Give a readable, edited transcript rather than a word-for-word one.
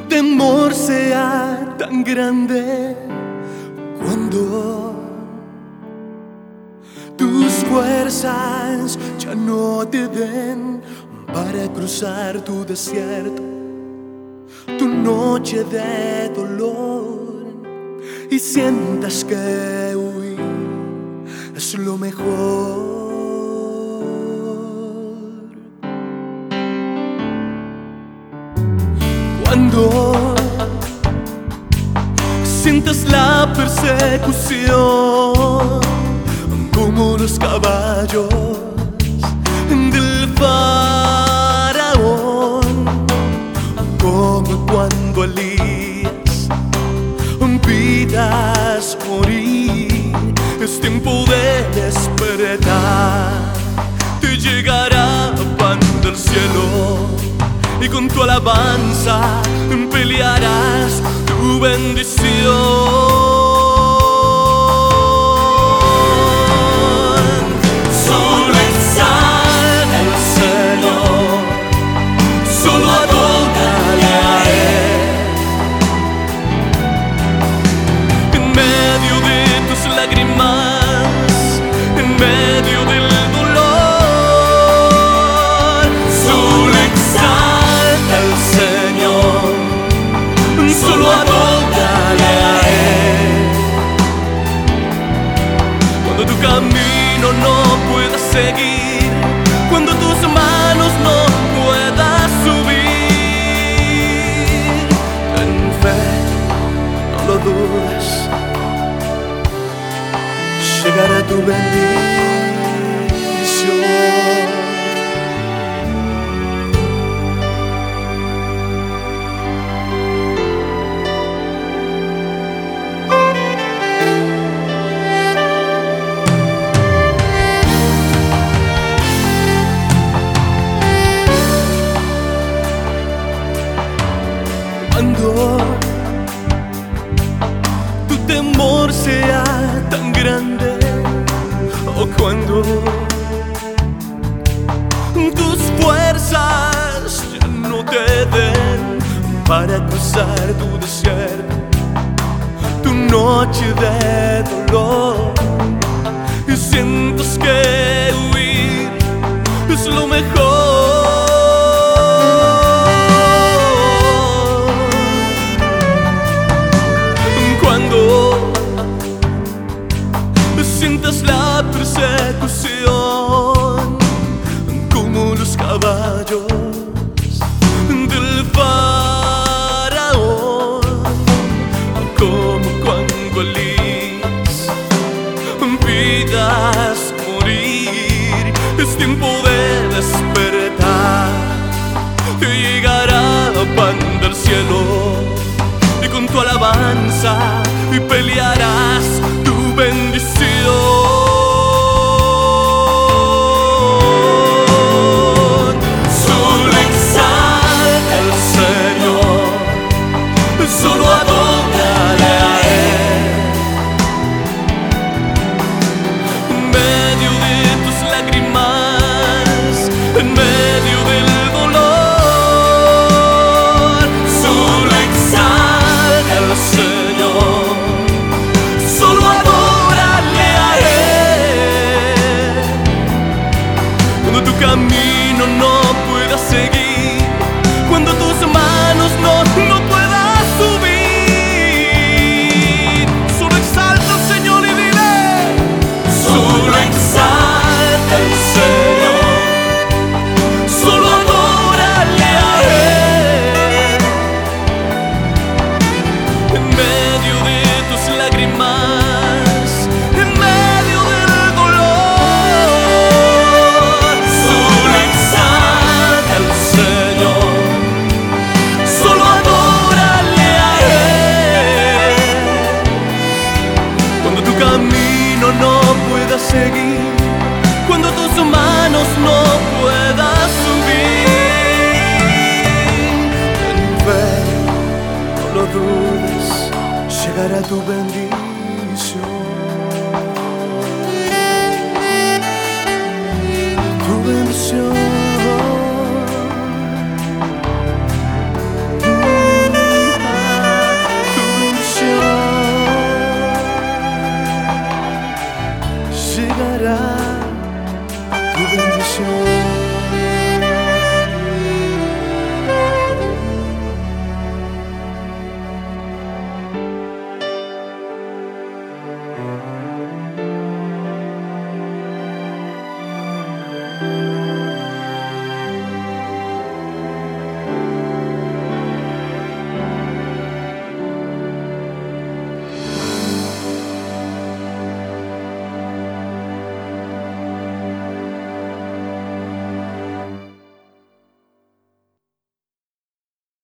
temor sea tan grande cuando tus fuerzas ya no te den para cruzar tu desierto, tu noche de dolor, y sientas que huir es lo mejor. Cuando sientas la persecución como los caballos del faraón, como cuando Elías pidas morir, es tiempo de despertar. Te llegará pan del cielo y con tu alabanza pelearás tu bendición. Camino no puedas seguir, cuando tus manos no puedas subir, ten fe, no lo dudes, llegará tu bendición. Cuando tu temor sea tan grande, o cuando tus fuerzas ya no te den para cruzar tu desierto, tu noche de dolor, y sientas que huir es lo mejor. Sientas la persecución como los caballos del faraón, como cuando Elías pidas morir, es tiempo de despertar. Te llegará pan del cielo y con tu alabanza y pelearás tu bendición. Solo exalta al Señor, solo adórale a Él. En medio de tus lágrimas, en medio del dolor, solo exalta al Señor, solo adórale a Él. Cuando tu camino no puedas seguir, cuando tus manos no puedas subir, solo exalta al Señor y dile: solo exalta al Señor, solo adórale a Él. En medio de tus lágrimas, en medio del dolor, solo exalta al Señor, solo adórale a Él. Cuando tu camino no puedas seguir, cuando tus manos no puedas subir, ten fe, no lo dudes, llegará tu bendición.